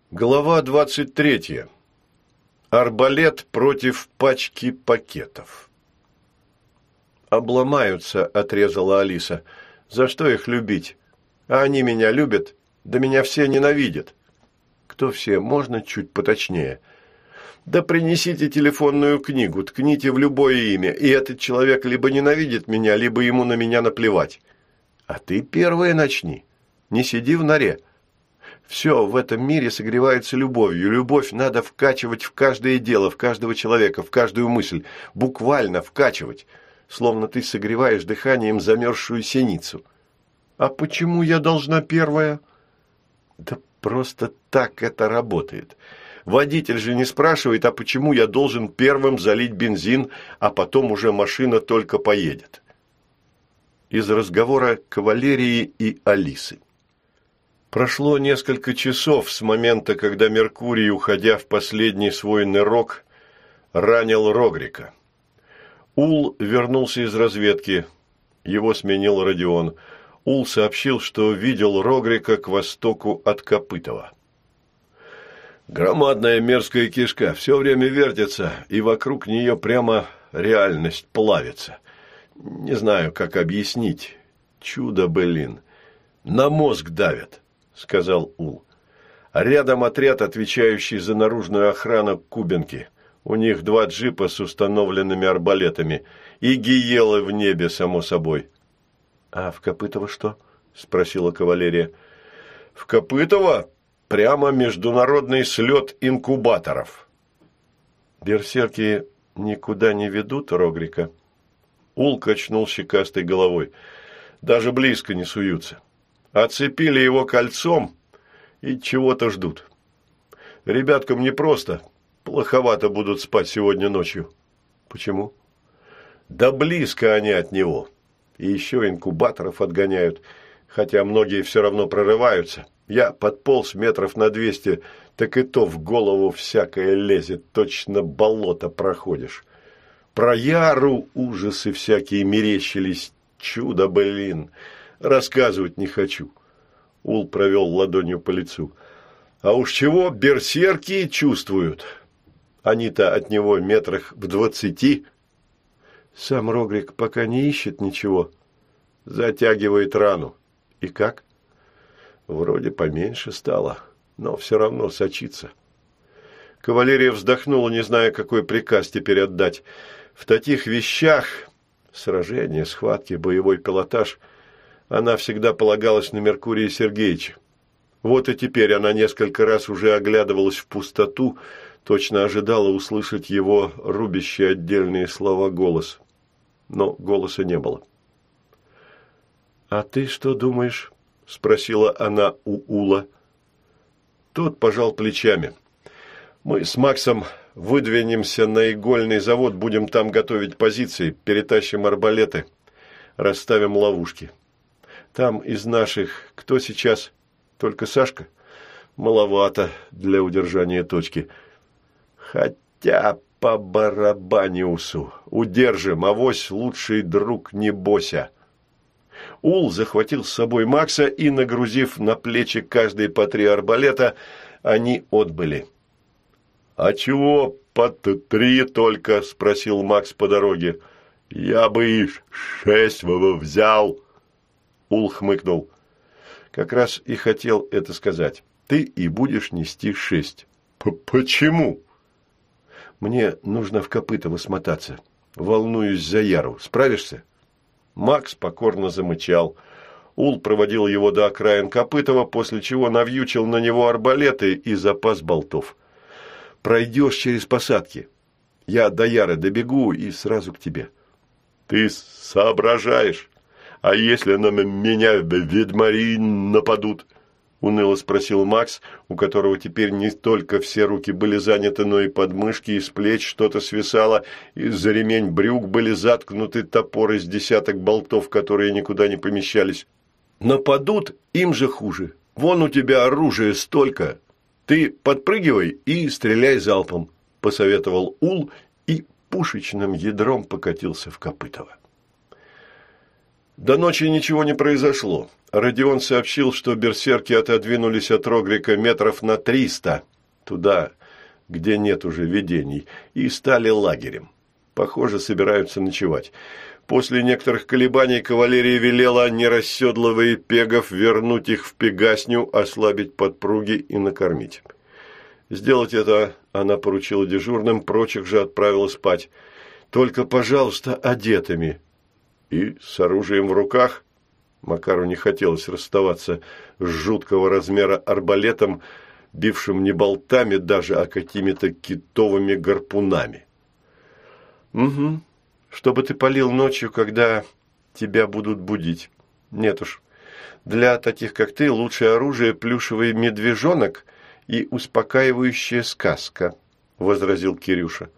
Глава 23. Арбалет против пачки пакетов. «Обломаются», – отрезала Алиса. «За что их любить? А они меня любят, да меня все ненавидят». «Кто все? Можно чуть поточнее?» «Да принесите телефонную книгу, ткните в любое имя, и этот человек либо ненавидит меня, либо ему на меня наплевать. А ты первая начни, не сиди в норе. Все в этом мире согревается любовью. Любовь надо вкачивать в каждое дело, в каждого человека, в каждую мысль. Буквально вкачивать. Словно ты согреваешь дыханием замерзшую синицу. А почему я должна первая? Да просто так это работает. Водитель же не спрашивает, а почему я должен первым залить бензин, а потом уже машина только поедет. Из разговора кавалерии и Алисы. Прошло несколько часов с момента, когда Меркурий, уходя в последний свой нырок, ранил Рогрика. Ул вернулся из разведки. Его сменил Родион. Ул сообщил, что видел Рогрика к востоку от Копытова. Громадная мерзкая кишка все время вертится, и вокруг нее прямо реальность плавится. Не знаю, как объяснить. Чудо, блин. На мозг давят. — сказал Ул. «Рядом отряд, отвечающий за наружную охрану Кубинки. У них 2 джипа с установленными арбалетами. И гиелы в небе, само собой». «А в Копытово что?» – спросила кавалерия. «В Копытово прямо международный слет инкубаторов». «Берсерки никуда не ведут Рогрика?» Ул качнул щекастой головой. «Даже близко не суются. Оцепили его кольцом и чего-то ждут. Ребяткам непросто. Плоховато будут спать сегодня ночью». «Почему?» «Да близко они от него. И еще инкубаторов отгоняют, хотя многие все равно прорываются. Я подполз метров на 200, так и то в голову всякое лезет, точно болото проходишь. Про Яру ужасы всякие мерещились. Чудо, блин. Рассказывать не хочу». Ул провел ладонью по лицу. «А уж чего берсерки чувствуют? Они-то от него метрах в 20. Сам Рогрик пока не ищет ничего. Затягивает рану. И как? Вроде поменьше стало, но все равно сочится». Кавалерия вздохнула, не зная, какой приказ теперь отдать. В таких вещах, сражения, схватки, боевой пилотаж, она всегда полагалась на Меркурия Сергеевича. Вот и теперь она несколько раз уже оглядывалась в пустоту, точно ожидала услышать его рубящие отдельные слова голос. Но голоса не было. «А ты что думаешь?» – спросила она у Ула. Тот пожал плечами. «Мы с Максом выдвинемся на игольный завод, будем там готовить позиции, перетащим арбалеты, расставим ловушки. Там из наших кто сейчас? Только Сашка? Маловато для удержания точки. Хотя по барабаниусу. Удержим, авось лучший друг не Бося». Ул захватил с собой Макса и, нагрузив на плечи каждый по 3 арбалета, они отбыли. «А чего по 3 только?» – спросил Макс по дороге. «Я бы и 6 взял». Ул хмыкнул. «Как раз и хотел это сказать. Ты и будешь нести 6. Почему?» «Мне нужно в Копытово смотаться. Волнуюсь за Яру. Справишься?» Макс покорно замычал. Ул проводил его до окраин Копытова, после чего навьючил на него арбалеты и запас болтов. «Пройдешь через посадки. Я до Яры добегу и сразу к тебе». «Ты соображаешь? А если на меня ведьмари нападут?» – уныло спросил Макс, у которого теперь не только все руки были заняты, но и подмышки, и с плеч что-то свисало, и за ремень брюк были заткнуты топоры с 10 болтов, которые никуда не помещались. «Нападут, им же хуже. Вон у тебя оружия столько. Ты подпрыгивай и стреляй залпом», – посоветовал Ул и пушечным ядром покатился в Копытово. До ночи ничего не произошло. Родион сообщил, что берсерки отодвинулись от Рогрика метров на 300, туда, где нет уже видений, и стали лагерем. Похоже, собираются ночевать. После некоторых колебаний кавалерия велела, не расседлывая пегов, вернуть их в Пегасню, ослабить подпруги и накормить. Сделать это она поручила дежурным, прочих же отправила спать. Только, пожалуйста, одетыми. И с оружием в руках. Макару не хотелось расставаться с жуткого размера арбалетом, бившим не болтами даже, а какими-то китовыми гарпунами. «Угу. Чтобы ты палил ночью, когда тебя будут будить. Нет уж. Для таких, как ты, лучшее оружие – плюшевый медвежонок и успокаивающая сказка», – возразил Кирюша.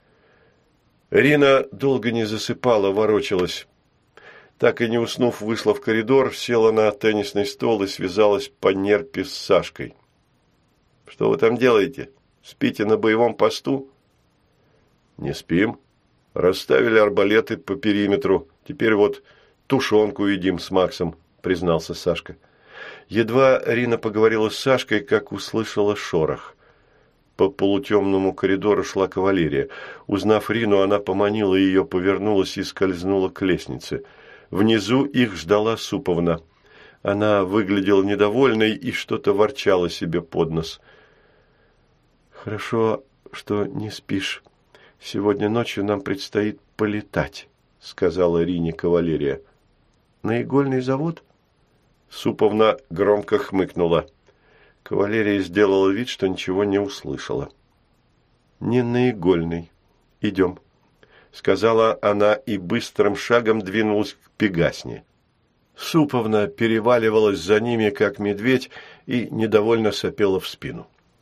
Рина долго не засыпала, ворочалась. Так и не уснув, вышла в коридор, села на теннисный стол и связалась по нерпе с Сашкой. «Что вы там делаете? Спите на боевом посту?» «Не спим. Расставили арбалеты по периметру. Теперь вот тушенку едим с Максом», – признался Сашка. Едва Рина поговорила с Сашкой, как услышала шорох. По полутемному коридору шла кавалерия. Узнав Рину, она поманила ее, повернулась и скользнула к лестнице. Внизу их ждала Суповна. Она выглядела недовольной и что-то ворчала себе под нос. «Хорошо, что не спишь. Сегодня ночью нам предстоит полетать», — сказала Рине кавалерия. «На игольный завод?» Суповна громко хмыкнула. Кавалерия сделала вид, что ничего не услышала. «Не на игольный. Идем», — сказала она и быстрым шагом двинулась к Пегасне. Суповна переваливалась за ними, как медведь, и недовольно сопела в спину.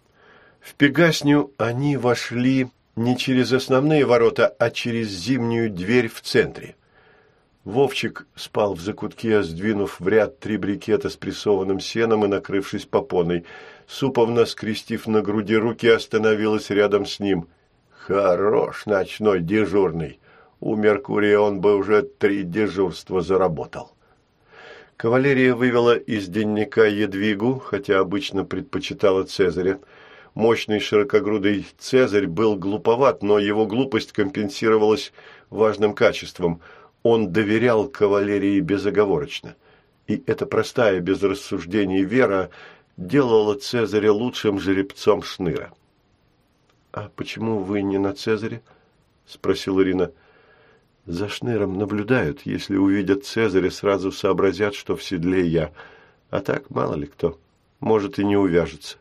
В Пегасню они вошли не через основные ворота, а через зимнюю дверь в центре. Вовчик спал в закутке, сдвинув в ряд 3 брикета с прессованным сеном и накрывшись попоной. Суповна, скрестив на груди руки, остановилась рядом с ним. «Хорош ночной дежурный. У Меркурия он бы уже 3 дежурства заработал». Кавалерия вывела из денника Едвигу, хотя обычно предпочитала Цезаря. Мощный широкогрудый Цезарь был глуповат, но его глупость компенсировалась важным качеством – он доверял кавалерии безоговорочно. И эта простая, без рассуждений вера делала Цезаря лучшим жеребцом Шныра. «А почему вы не на Цезаре?» – спросила Ирина. «За Шныром наблюдают. Если увидят Цезаря, сразу сообразят, что в седле я. А так, мало ли кто. Может, и не увяжется.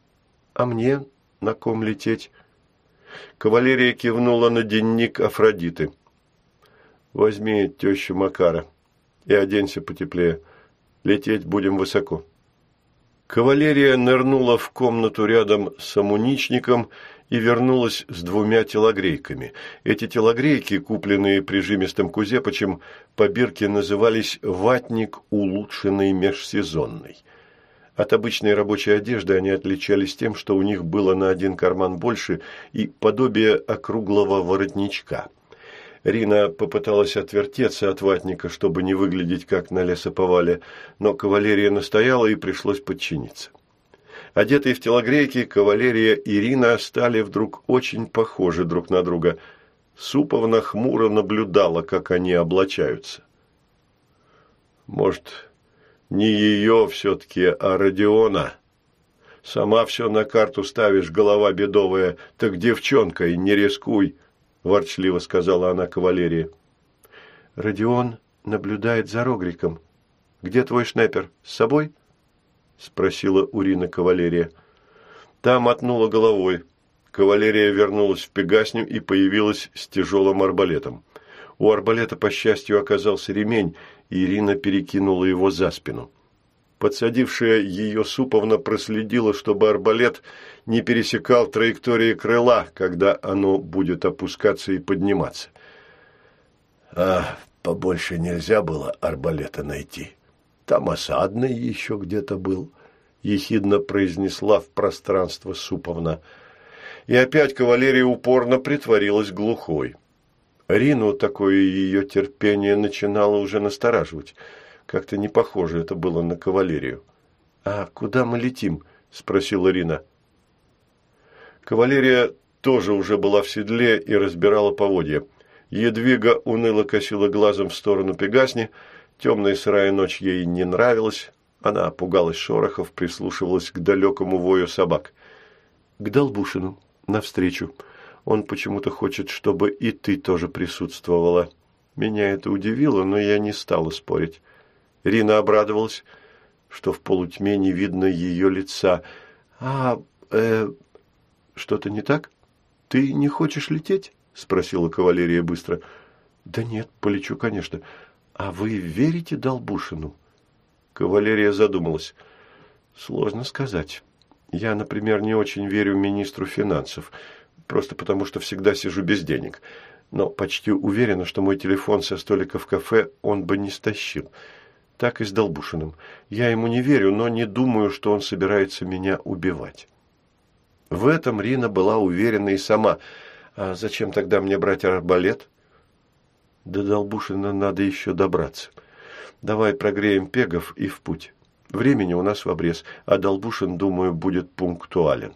А мне на ком лететь?» Кавалерия кивнула на денник Афродиты. «Возьми тещу Макара и оденься потеплее. Лететь будем высоко». Кавалерия нырнула в комнату рядом с амуничником и вернулась с 2 телогрейками. Эти телогрейки, купленные прижимистым Кузепычем, по бирке назывались «ватник улучшенный межсезонный». От обычной рабочей одежды они отличались тем, что у них было на 1 карман больше и подобие округлого воротничка. Рина попыталась отвертеться от ватника, чтобы не выглядеть как на лесоповале, но кавалерия настояла и пришлось подчиниться. Одетые в телогрейки, кавалерия и Рина стали вдруг очень похожи друг на друга. Суповна хмуро наблюдала, как они облачаются. «Может, не ее все-таки, а Родиона? Сама все на карту ставишь, голова бедовая, так девчонкой не рискуй», – ворчливо сказала она кавалерии. «Родион наблюдает за Рогриком. Где твой шнайпер? С собой?» – спросила у Рины кавалерия. Та мотнула головой. Кавалерия вернулась в Пегасню и появилась с тяжелым арбалетом. У арбалета, по счастью, оказался ремень, и Ирина перекинула его за спину. Подсадившая ее Суповна проследила, чтобы арбалет не пересекал траектории крыла, когда оно будет опускаться и подниматься. «А побольше нельзя было арбалета найти. Там осадный еще где-то был», – ехидно произнесла в пространство Суповна. И опять кавалерия упорно притворилась глухой. Рину такое ее терпение начинало уже настораживать. Как-то не похоже это было на кавалерию. «А куда мы летим?» – спросила Рина. Кавалерия тоже уже была в седле и разбирала поводья. Едвига уныло косила глазом в сторону Пегасни. Темная сырая ночь ей не нравилась. Она пугалась шорохов, прислушивалась к далекому вою собак. «К Долбушину, навстречу. Он почему-то хочет, чтобы и ты тоже присутствовала. Меня это удивило, но я не стала спорить». Рина обрадовалась, что в полутьме не видно ее лица. Что-то не так? Ты не хочешь лететь?» – спросила кавалерия быстро. «Да нет, полечу, конечно. А вы верите Долбушину?» Кавалерия задумалась. «Сложно сказать. Я, например, не очень верю министру финансов, просто потому что всегда сижу без денег. Но почти уверена, что мой телефон со столика в кафе он бы не стащил. Так и с Долбушиным. Я ему не верю, но не думаю, что он собирается меня убивать». В этом Рина была уверена и сама. «А зачем тогда мне брать арбалет?» «До Долбушина надо еще добраться. Давай прогреем пегов и в путь. Времени у нас в обрез, а Долбушин, думаю, будет пунктуален».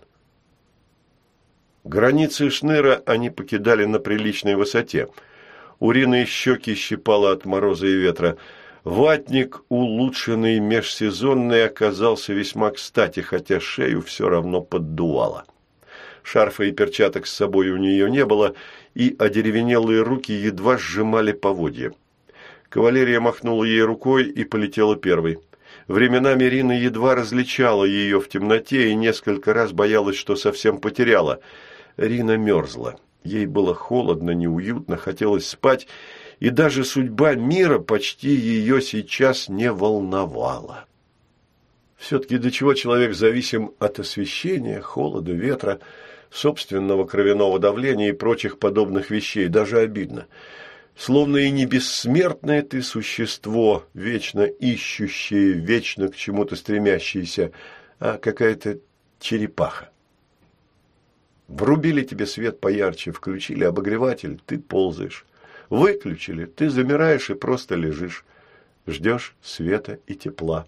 Границы Шныра они покидали на приличной высоте. У Рины щеки щипало от мороза и ветра. Ватник, улучшенный межсезонный, оказался весьма кстати, хотя шею все равно поддувало. Шарфа и перчаток с собой у нее не было, и одеревенелые руки едва сжимали поводья. Кавалерия махнула ей рукой и полетела первой. Временами Рина едва различала ее в темноте и несколько раз боялась, что совсем потеряла. Рина мерзла. Ей было холодно, неуютно, хотелось спать, и даже судьба мира почти ее сейчас не волновала. Все-таки до чего человек зависим от освещения, холода, ветра, собственного кровяного давления и прочих подобных вещей, даже обидно. Словно и не бессмертное ты существо, вечно ищущее, вечно к чему-то стремящееся, а какая-то черепаха. Врубили тебе свет поярче, включили обогреватель, ты ползаешь. Выключили, ты замираешь и просто лежишь. Ждешь света и тепла.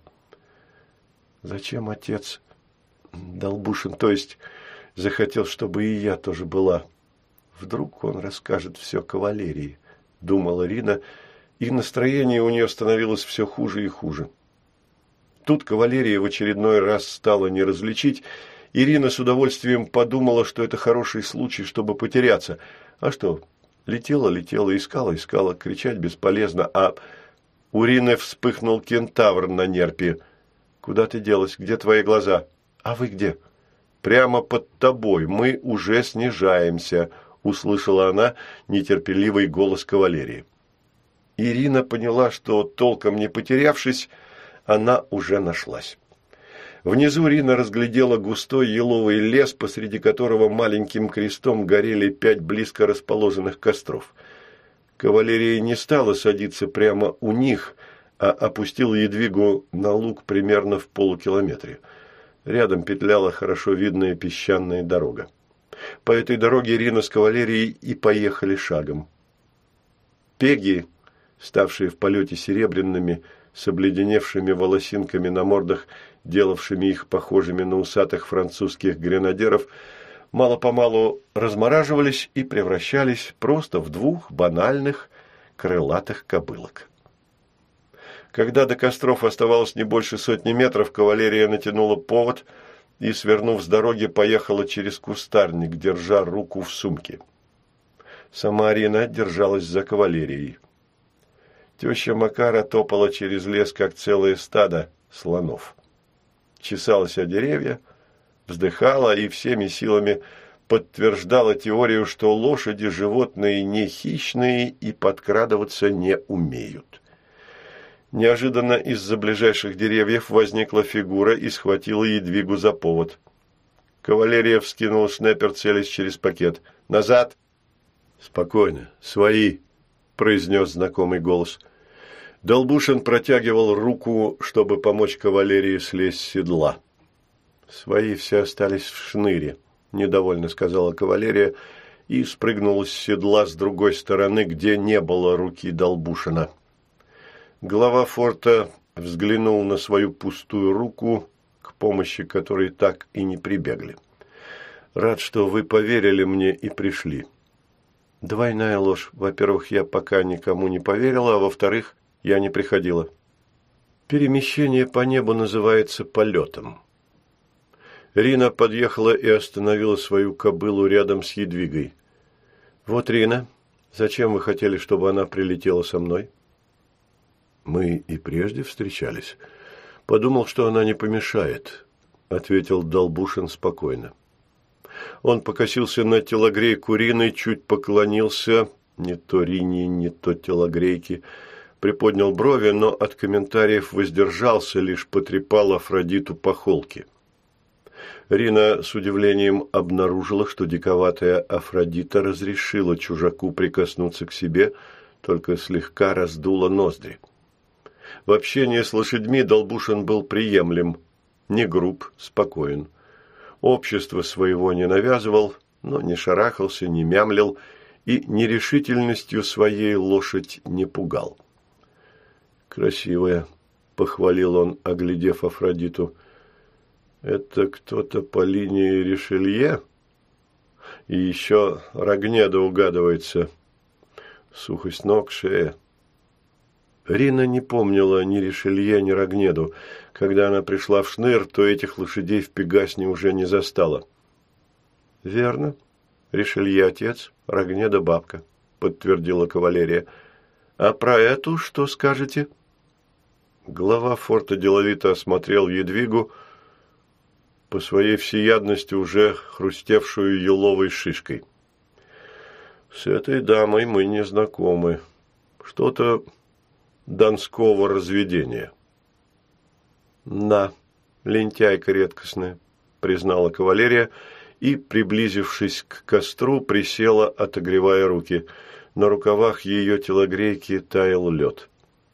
Зачем отец Долбушин, то есть, захотел, чтобы и я тоже была? Вдруг он расскажет все кавалерии, думала Рина, и настроение у нее становилось все хуже и хуже. Тут кавалерия в очередной раз стала не различить. Ирина с удовольствием подумала, что это хороший случай, чтобы потеряться. А что, летела, искала, кричать бесполезно, а у Рины вспыхнул кентавр на нерпе. «Куда ты делась? Где твои глаза?» «А вы где?» «Прямо под тобой. Мы уже снижаемся», – услышала она нетерпеливый голос кавалерии. Ирина поняла, что, толком не потерявшись, она уже нашлась. Внизу Рина разглядела густой еловый лес, посреди которого маленьким крестом горели 5 близко расположенных костров. Кавалерия не стала садиться прямо у них, а опустила Едвигу на луг примерно в полукилометре. Рядом петляла хорошо видная песчаная дорога. По этой дороге Рина с кавалерией и поехали шагом. Пеги, ставшие в полете серебряными, с обледеневшими волосинками на мордах, делавшими их похожими на усатых французских гренадеров, мало-помалу размораживались и превращались просто в 2 банальных крылатых кобылок. Когда до костров оставалось не больше 100 метров, кавалерия натянула повод и, свернув с дороги, поехала через кустарник, держа руку в сумке. Сама Рина держалась за кавалерией. Теща Макара топала через лес, как целое стадо слонов. Чесалась о деревья, вздыхала и всеми силами подтверждала теорию, что лошади – животные не хищные и подкрадываться не умеют. Неожиданно из-за ближайших деревьев возникла фигура и схватила Едвигу за повод. Кавалерия вскинула снайпер, целясь через пакет. «Назад!» «Спокойно, свои!» – произнес знакомый голос. Долбушин протягивал руку, чтобы помочь кавалерии слезть с седла. «Свои все остались в Шныре», – недовольно сказала кавалерия и спрыгнул с седла с другой стороны, где не было руки Долбушина. Глава форта взглянул на свою пустую руку, к помощи которой так и не прибегли. «Рад, что вы поверили мне и пришли». «Двойная ложь. Во-первых, я пока никому не поверила, а во-вторых, я не приходила. Перемещение по небу называется полетом». Рина подъехала и остановила свою кобылу рядом с Едвигой. «Вот, Рина, зачем вы хотели, чтобы она прилетела со мной?» «Мы и прежде встречались. Подумал, что она не помешает», – ответил Долбушин спокойно. Он покосился на телогрейку Рины, чуть поклонился, не то Рине, не то телогрейке, приподнял брови, но от комментариев воздержался, лишь потрепал Афродиту по холке. Рина с удивлением обнаружила, что диковатая Афродита разрешила чужаку прикоснуться к себе, только слегка раздула ноздри. В общении с лошадьми Долбушин был приемлем, не груб, спокоен. Общество своего не навязывал, но не шарахался, не мямлил и нерешительностью своей лошадь не пугал. «Красивая», – похвалил он, оглядев Афродиту. «Это кто-то по линии Ришелье? И еще Рогнеда угадывается. Сухость ног, шея». Рина не помнила ни Ришелье, ни Рогнеду. Когда она пришла в Шныр, то этих лошадей в Пегасне уже не застала. «Верно. Ришелье отец, Рогнеда бабка», – подтвердила кавалерия. «А про эту что скажете?» Глава форта деловито осмотрел Едвигу, по своей всеядности уже хрустевшую еловой шишкой. «С этой дамой мы не знакомы. Что-то донского разведения». «Да, лентяйка редкостная», – признала кавалерия и, приблизившись к костру, присела, отогревая руки. На рукавах ее телогрейки таял лед.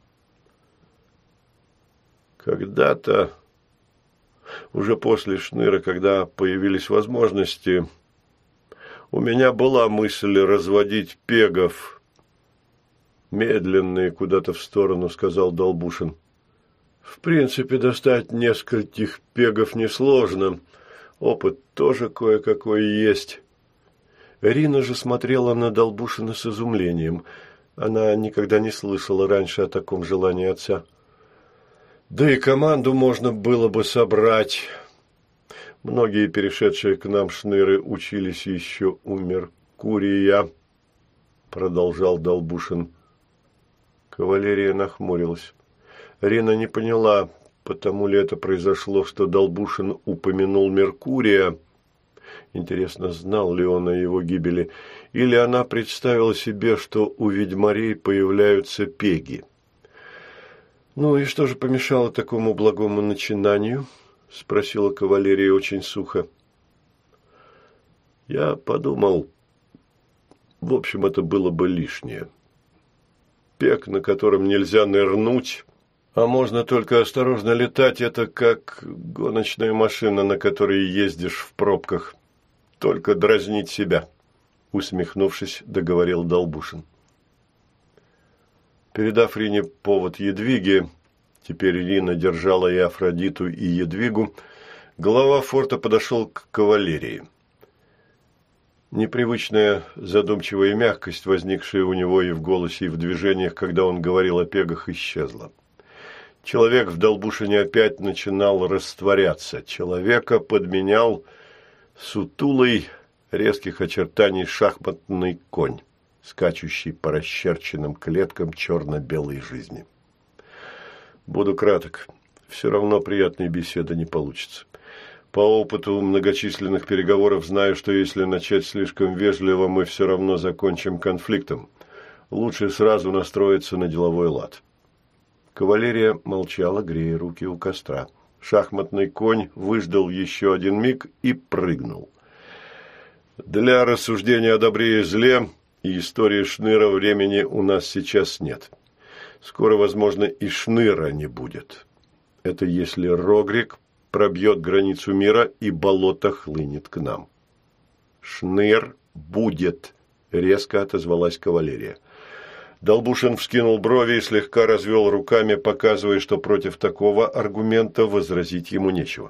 «Когда-то, уже после Шныра, когда появились возможности, у меня была мысль разводить пегов». «Медленные куда-то в сторону», – сказал Долбушин. «В принципе, достать нескольких пегов несложно. Опыт тоже кое-какой есть». Рина же смотрела на Долбушина с изумлением. Она никогда не слышала раньше о таком желании отца. «Да и команду можно было бы собрать. Многие перешедшие к нам шныры учились еще у Меркурия», – продолжал Долбушин. Кавалерия нахмурилась. Рина не поняла, потому ли это произошло, что Долбушин упомянул Меркурия. Интересно, знал ли он о его гибели, или она представила себе, что у ведьмарей появляются пеги. «Ну и что же помешало такому благому начинанию?» – спросила кавалерия очень сухо. «Я подумал, в общем, это было бы лишнее. Пег, на котором нельзя нырнуть, а можно только осторожно летать, это как гоночная машина, на которой ездишь в пробках. Только дразнить себя», – усмехнувшись, договорил Долбушин. Передав Рине повод Едвиге, теперь Рина держала и Афродиту, и Едвигу, глава форта подошел к кавалерии. Непривычная задумчивая мягкость, возникшая у него и в голосе, и в движениях, когда он говорил о пегах, исчезла. Человек в Долбушине опять начинал растворяться. Человека подменял сутулый, резких очертаний шахматный конь, скачущий по расчерченным клеткам черно-белой жизни. Буду краток. Все равно приятной беседы не получится. По опыту многочисленных переговоров знаю, что если начать слишком вежливо, мы все равно закончим конфликтом. Лучше сразу настроиться на деловой лад. Кавалерия молчала, грея руки у костра. Шахматный конь выждал еще один миг и прыгнул. Для рассуждения о добре и зле и истории Шныра времени у нас сейчас нет. Скоро, возможно, и Шныра не будет. Это если Рогрик пробьет границу мира и болото хлынет к нам. Шныр будет», – резко отозвалась кавалерия. Долбушин вскинул брови и слегка развел руками, показывая, что против такого аргумента возразить ему нечего.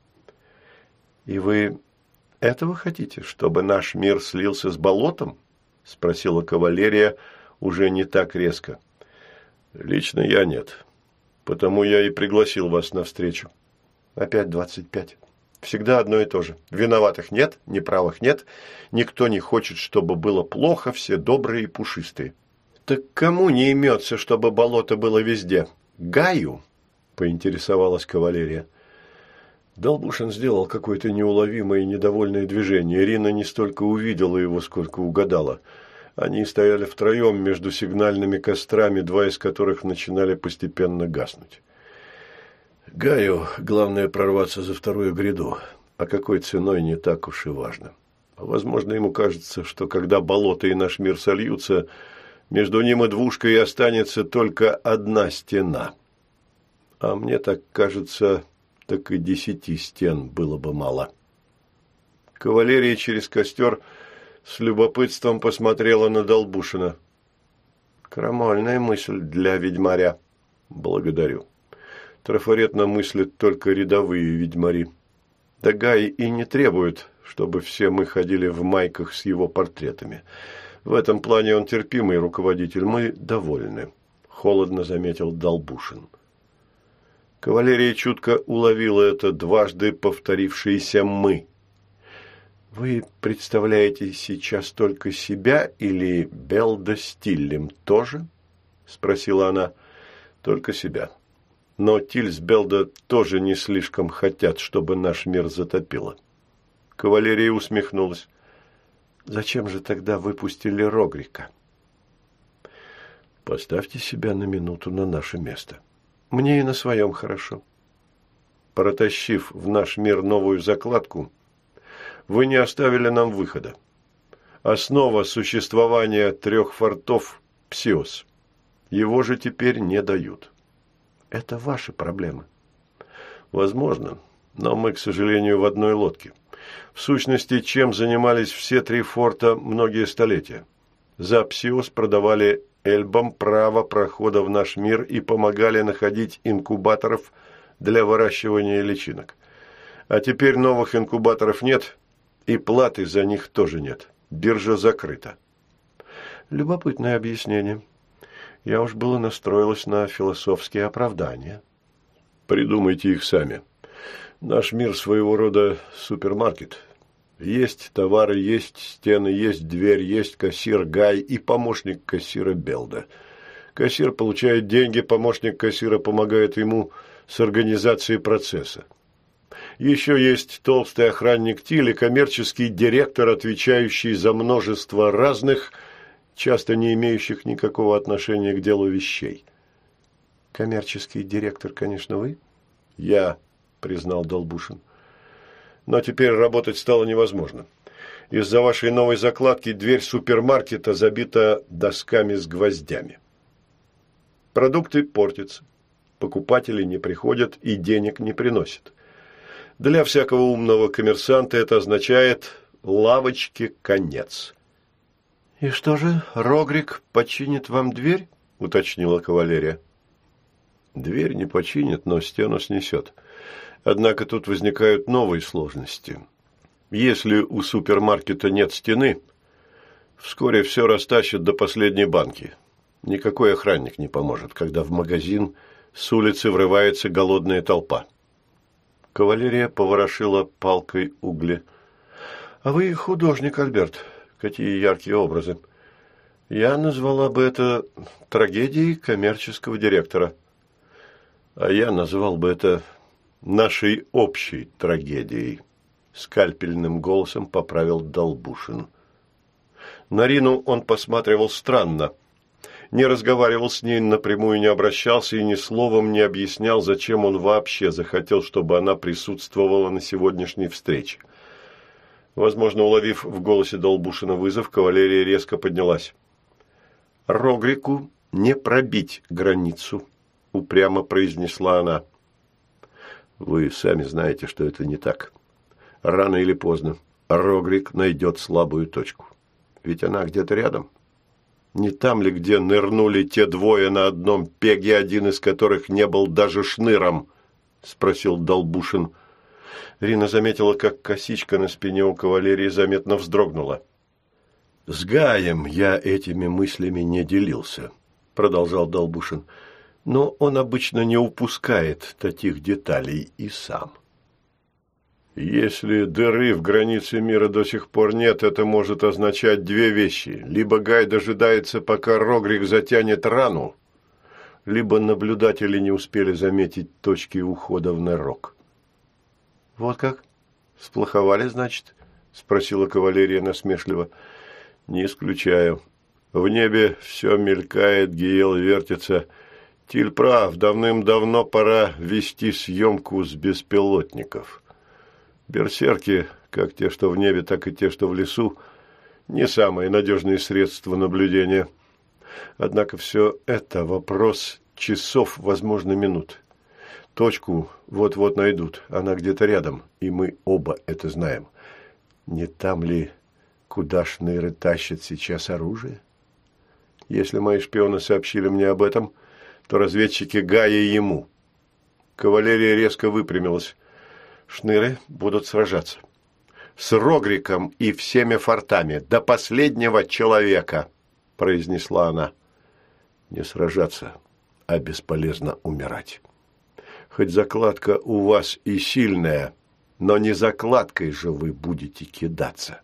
«И вы этого хотите, чтобы наш мир слился с болотом?» – спросила кавалерия уже не так резко. «Лично я нет. Потому я и пригласил вас на встречу». «Опять 25. Всегда одно и то же. Виноватых нет, неправых нет. Никто не хочет, чтобы было плохо, все добрые и пушистые». «Так кому не имется, чтобы болото было везде? Гаю?» – поинтересовалась кавалерия. Долбушин сделал какое-то неуловимое и недовольное движение. Ирина не столько увидела его, сколько угадала. Они стояли втроем между сигнальными кострами, два из которых начинали постепенно гаснуть. «Гаю главное прорваться за вторую гряду, а какой ценой не так уж и важно. Возможно, ему кажется, что когда болото и наш мир сольются, между ним и двушкой останется только одна стена. А мне так кажется, так и 10 стен было бы мало». Кавалерия через костер с любопытством посмотрела на Долбушина. «Крамольная мысль для ведьмаря». «Благодарю. Трафаретно мыслят только рядовые ведьмари. Да Гай и не требует, чтобы все мы ходили в майках с его портретами. В этом плане он терпимый руководитель, мы довольны», – холодно заметил Долбушин. Кавалерия чутко уловила это дважды повторившееся «мы». «Вы представляете сейчас только себя или Белда с Тиллем тоже?» – спросила она. «Только себя. Но Тиль с Белда тоже не слишком хотят, чтобы наш мир затопило». Кавалерия усмехнулась. «Зачем же тогда выпустили Рогрика?» «Поставьте себя на минуту на наше место. Мне и на своем хорошо. Протащив в наш мир новую закладку, вы не оставили нам выхода. Основа существования 3 фортов – Псиос. Его же теперь не дают. Это ваши проблемы». «Возможно, но мы, к сожалению, в одной лодке. В сущности, чем занимались все 3 форта многие столетия. За Псиос продавали эльбам право прохода в наш мир и помогали находить инкубаторов для выращивания личинок. А теперь новых инкубаторов нет, и платы за них тоже нет. Биржа закрыта». «Любопытное объяснение. Я уж было настроилась на философские оправдания». «Придумайте их сами. Наш мир своего рода супермаркет. Есть товары, есть стены, есть дверь, есть кассир Гай и помощник кассира Белда. Кассир получает деньги, помощник кассира помогает ему с организацией процесса. Еще есть толстый охранник Тиль и коммерческий директор, отвечающий за множество разных, часто не имеющих никакого отношения к делу вещей». «Коммерческий директор, конечно, вы?» «Я», – признал Долбушин. «Но теперь работать стало невозможно. Из-за вашей новой закладки дверь супермаркета забита досками с гвоздями. Продукты портятся, покупатели не приходят и денег не приносят. Для всякого умного коммерсанта это означает лавочке конец». «И что же, Рогрик починит вам дверь?» – уточнила кавалерия. «Дверь не починит, но стену снесет. Однако тут возникают новые сложности. Если у супермаркета нет стены, вскоре все растащат до последней банки. Никакой охранник не поможет, когда в магазин с улицы врывается голодная толпа». Кавалерия поворошила палкой угли. «А вы художник, Альберт. Какие яркие образы. Я назвала бы это трагедией коммерческого директора». «А я назвал бы это нашей общей трагедией», – скальпельным голосом поправил Долбушин. На Рину он посматривал странно. Не разговаривал с ней, напрямую не обращался и ни словом не объяснял, зачем он вообще захотел, чтобы она присутствовала на сегодняшней встрече. Возможно, уловив в голосе Долбушина вызов, кавалерия резко поднялась. «Рогрику не пробить границу», – упрямо произнесла она. «Вы сами знаете, что это не так. Рано или поздно Рогрик найдет слабую точку. Ведь она где-то рядом. Не там ли, где нырнули те двое на одном пеге, один из которых не был даже шныром? Спросил Долбушин. Рина заметила, как косичка на спине у кавалерии заметно вздрогнула. «С Гаем я этими мыслями не делился», – продолжал Долбушин. «Но он обычно не упускает таких деталей и сам». «Если дыры в границе мира до сих пор нет, это может означать две вещи. Либо Гай дожидается, пока Рогрик затянет рану, либо наблюдатели не успели заметить точки ухода в нырок». «Вот как? Сплоховали, значит?» – спросила кавалерия насмешливо. «Не исключаю. В небе все мелькает, Гиел вертится. Тиль прав, давным-давно пора вести съемку с беспилотников. Берсерки, как те, что в небе, так и те, что в лесу, не самые надежные средства наблюдения. Однако все это вопрос часов, возможно, минут. Точку вот-вот найдут, она где-то рядом, и мы оба это знаем. Не там ли, куда шныры тащат сейчас оружие? Если мои шпионы сообщили мне об этом, то разведчики Гая ему». Кавалерия резко выпрямилась. «Шныры будут сражаться. С Рогриком и всеми фортами, до последнего человека», – произнесла она. «Не сражаться, а бесполезно умирать. Хоть закладка у вас и сильная, но не закладкой же вы будете кидаться.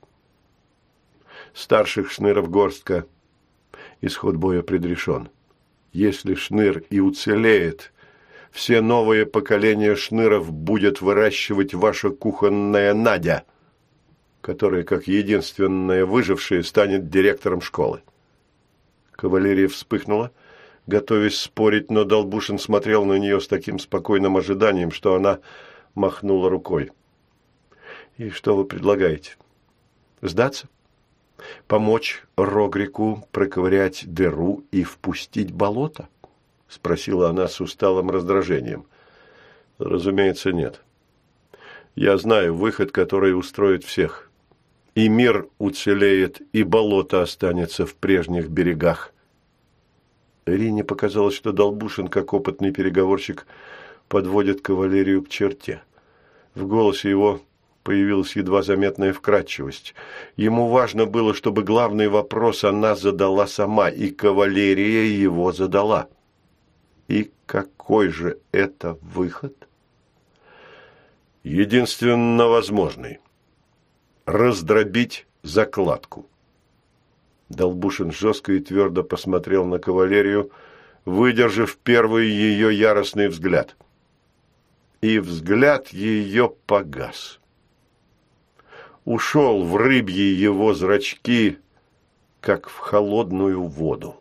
Старших шныров горстка, исход боя предрешен. Если шныр и уцелеет, все новые поколения шныров будет выращивать ваша кухонная Надя, которая, как единственная выжившая, станет директором школы». Кавалерия вспыхнула, готовясь спорить, но Долбушин смотрел на нее с таким спокойным ожиданием, что она махнула рукой. «И что вы предлагаете? Сдаться? Помочь Рогрику проковырять дыру и впустить болото?» – спросила она с усталым раздражением. «Разумеется, нет. Я знаю выход, который устроит всех. И мир уцелеет, и болото останется в прежних берегах». Рине показалось, что Долбушин, как опытный переговорщик, подводит кавалерию к черте. В голосе его появилась едва заметная вкрадчивость. Ему важно было, чтобы главный вопрос она задала сама, и кавалерия его задала. И какой же это выход? Единственно возможный. Раздробить закладку. Долбушин жестко и твердо посмотрел на кавалерию, выдержав первый ее яростный взгляд. И взгляд ее погас. Ушел в рыбьи его зрачки, как в холодную воду.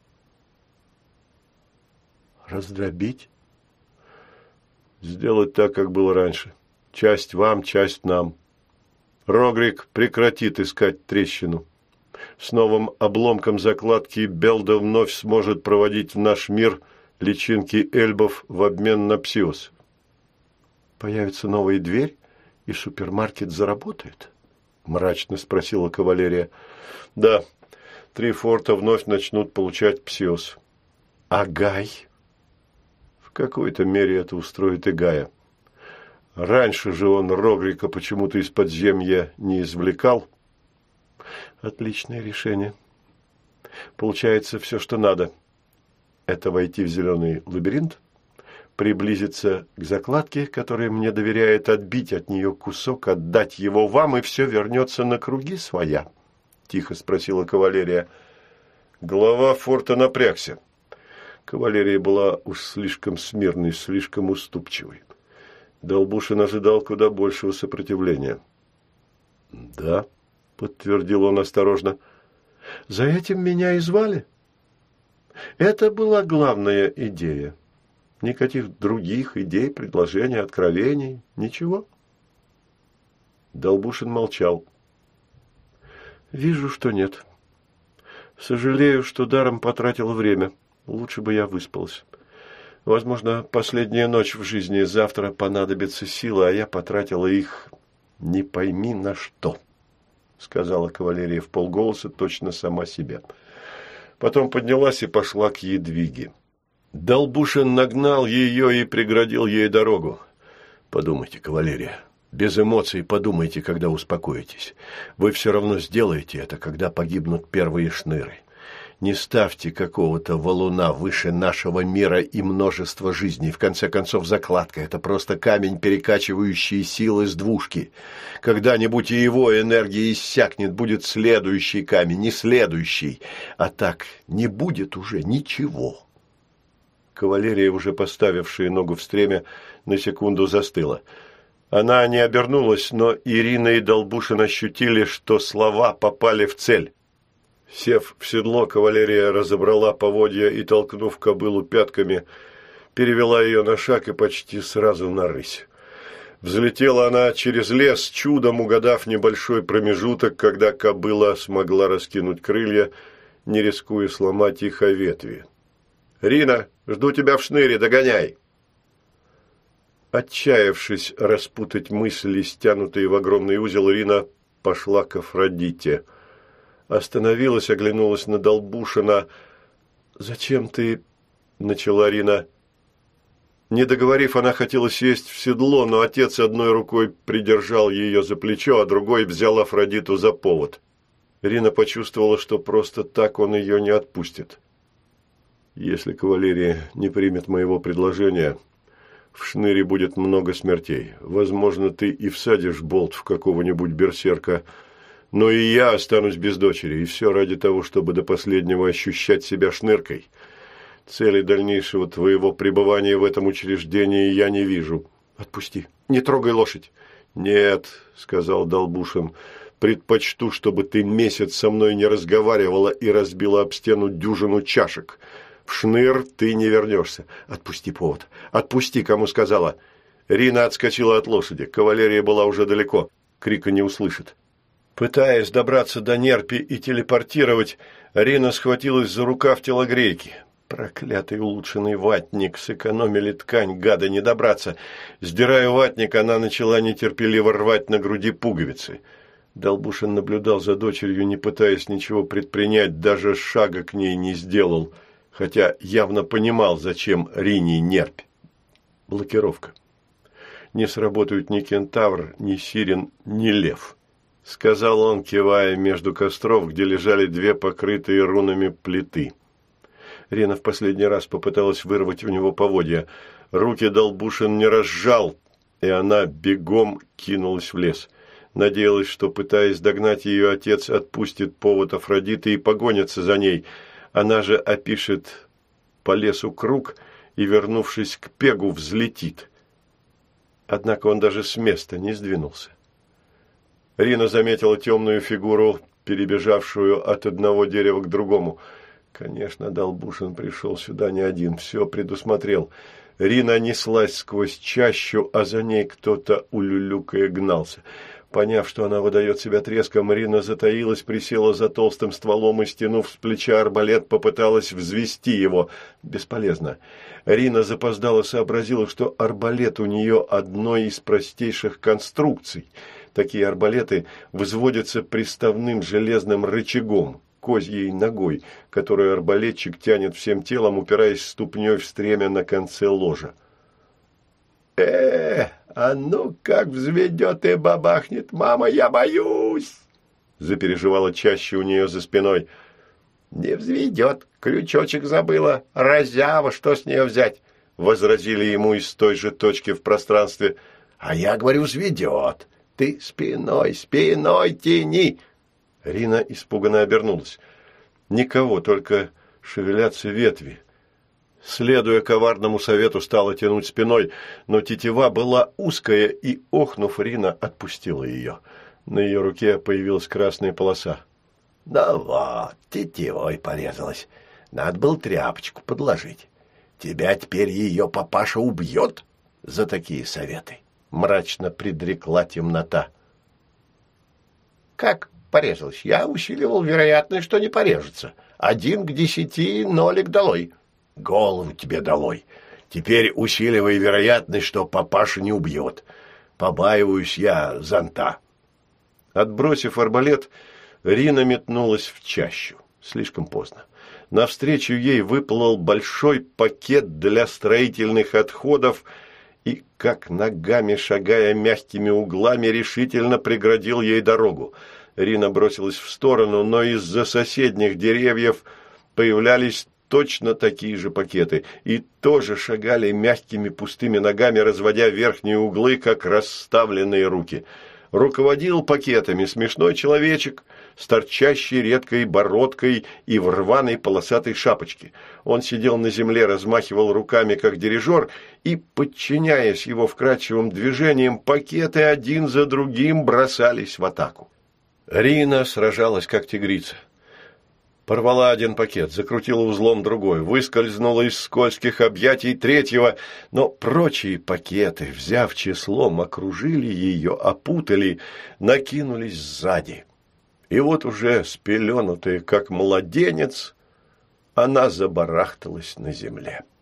Раздробить? Сделать так, как было раньше. Часть вам, часть нам. Рогрик прекратит искать трещину. С новым обломком закладки Белда вновь сможет проводить в наш мир личинки эльбов в обмен на псиос. Появится новая дверь, и супермаркет заработает? Мрачно спросила кавалерия. Да, 3 форта вновь начнут получать псиос. А Гай? В какой-то мере это устроит и Гая. Раньше же он Рогрика почему-то из подземья не извлекал. Отличное решение. Получается все, что надо. Это войти в зеленый лабиринт, приблизиться к закладке, которая мне доверяет, отбить от нее кусок, отдать его вам, и все вернется на круги своя? Тихо спросила кавалерия. Глава форта напрягся. Кавалерия была уж слишком смирной, слишком уступчивой. Долбушин ожидал куда большего сопротивления. «Да», — подтвердил он осторожно, — «за этим меня и звали. Это была главная идея. Никаких других идей, предложений, откровений, ничего». Долбушин молчал. «Вижу, что нет. Сожалею, что даром потратила время. Лучше бы я выспалась. Возможно, последняя ночь в жизни, завтра понадобится сила, а я потратила их не пойми на что». – сказала кавалерия вполголоса, точно сама себе. Потом поднялась и пошла к Едвиге. Долбушин нагнал ее и преградил ей дорогу. «Подумайте, кавалерия, без эмоций подумайте, когда успокоитесь. Вы все равно сделаете это, когда погибнут первые шныры. Не ставьте какого-то валуна выше нашего мира и множества жизней. В конце концов, закладка – это просто камень, перекачивающий силы с двушки. Когда-нибудь и его энергия иссякнет, будет следующий камень, не следующий. А так не будет уже ничего». Кавалерия, уже поставившая ногу в стремя, на секунду застыла. Она не обернулась, но Ирина и Долбушин ощутили, что слова попали в цель. Сев в седло, кавалерия разобрала поводья и, толкнув кобылу пятками, перевела ее на шаг и почти сразу на рысь. Взлетела она через лес, чудом угадав небольшой промежуток, когда кобыла смогла раскинуть крылья, не рискуя сломать их о ветви. «Рина, жду тебя в шныре, догоняй!» Отчаявшись распутать мысли, стянутые в огромный узел, Рина пошла к Афродите. Остановилась, оглянулась на Долбушина. «Зачем ты...» — начала Рина. Не договорив, она хотела сесть в седло, но отец одной рукой придержал ее за плечо, а другой взял Афродиту за повод. Рина почувствовала, что просто так он ее не отпустит. «Если кавалерия не примет моего предложения, в шныре будет много смертей. Возможно, ты и всадишь болт в какого-нибудь берсерка, но и я останусь без дочери, и все ради того, чтобы до последнего ощущать себя шныркой. Цели дальнейшего твоего пребывания в этом учреждении я не вижу. Отпусти, не трогай лошадь». «Нет», — сказал Долбушин, — «предпочту, чтобы ты месяц со мной не разговаривала и разбила об стену дюжину чашек. В шныр ты не вернешься. Отпусти повод. Отпусти, кому сказала». Рина отскочила от лошади. Кавалерия была уже далеко. Крика не услышит. Пытаясь добраться до нерпи и телепортировать, Рина схватилась за рукав телогрейки. Проклятый улучшенный ватник, сэкономили ткань, гада, не добраться. Сдирая ватник, она начала нетерпеливо рвать на груди пуговицы. Долбушин наблюдал за дочерью, не пытаясь ничего предпринять, даже шага к ней не сделал, хотя явно понимал, зачем Рине нерпь. Блокировка. Не сработают ни кентавр, ни сирен, ни лев, сказал он, кивая между костров, где лежали две покрытые рунами плиты. Рина в последний раз попыталась вырвать у него поводья. Руки Долбушин не разжал, и она бегом кинулась в лес. Надеялась, что, пытаясь догнать ее, отец отпустит повод Афродиты и погонится за ней. Она же опишет по лесу круг и, вернувшись к пегу, взлетит. Однако он даже с места не сдвинулся. Рина заметила темную фигуру, перебежавшую от одного дерева к другому. Конечно, Долбушин пришел сюда не один, все предусмотрел. Рина неслась сквозь чащу, а за ней кто-то, улюлюкая, гнался. Поняв, что она выдает себя треском, Рина затаилась, присела за толстым стволом и, стянув с плеча арбалет, попыталась взвести его. Бесполезно. Рина запоздало сообразила, что арбалет у нее одной из простейших конструкций. Такие арбалеты возводятся приставным железным рычагом, козьей ногой, которую арбалетчик тянет всем телом, упираясь ступней в стремя на конце ложа. А ну как взведет и бабахнет! Мама, я боюсь!» Запереживала чаще у нее за спиной. «Не взведет, крючочек забыла, разява, что с нее взять?» Возразили ему из той же точки в пространстве. «А я говорю, взведет. Ты спиной тяни!» Рина испуганно обернулась. Никого, только шевелятся ветви. Следуя коварному совету, стала тянуть спиной, но тетива была узкая, и, охнув, Рина отпустила ее. На ее руке появилась красная полоса. «Да вот, тетивой порезалась. Надо было тряпочку подложить. Тебя теперь ее папаша убьет за такие советы», — мрачно предрекла темнота. «Как порезалась? Я усиливал вероятность, что не порежется. 1 к 10, 0 долой». «Голову тебе долой. Теперь усиливай вероятность, что папаша не убьет. Побаиваюсь я зонта». Отбросив арбалет, Рина метнулась в чащу. Слишком поздно. Навстречу ей выплыл большой пакет для строительных отходов и, как ногами шагая мягкими углами, решительно преградил ей дорогу. Рина бросилась в сторону, но из-за соседних деревьев появлялись точно такие же пакеты и тоже шагали мягкими пустыми ногами, разводя верхние углы, как расставленные руки. Руководил пакетами смешной человечек с торчащей редкой бородкой и в рваной полосатой шапочке. Он сидел на земле, размахивал руками, как дирижер, и, подчиняясь его вкрадчивым движениям, пакеты один за другим бросались в атаку. Рина сражалась, как тигрица. Порвала один пакет, закрутила узлом другой, выскользнула из скользких объятий третьего, но прочие пакеты, взяв числом, окружили ее, опутали, накинулись сзади. И вот уже спеленутая, как младенец, она забарахталась на земле.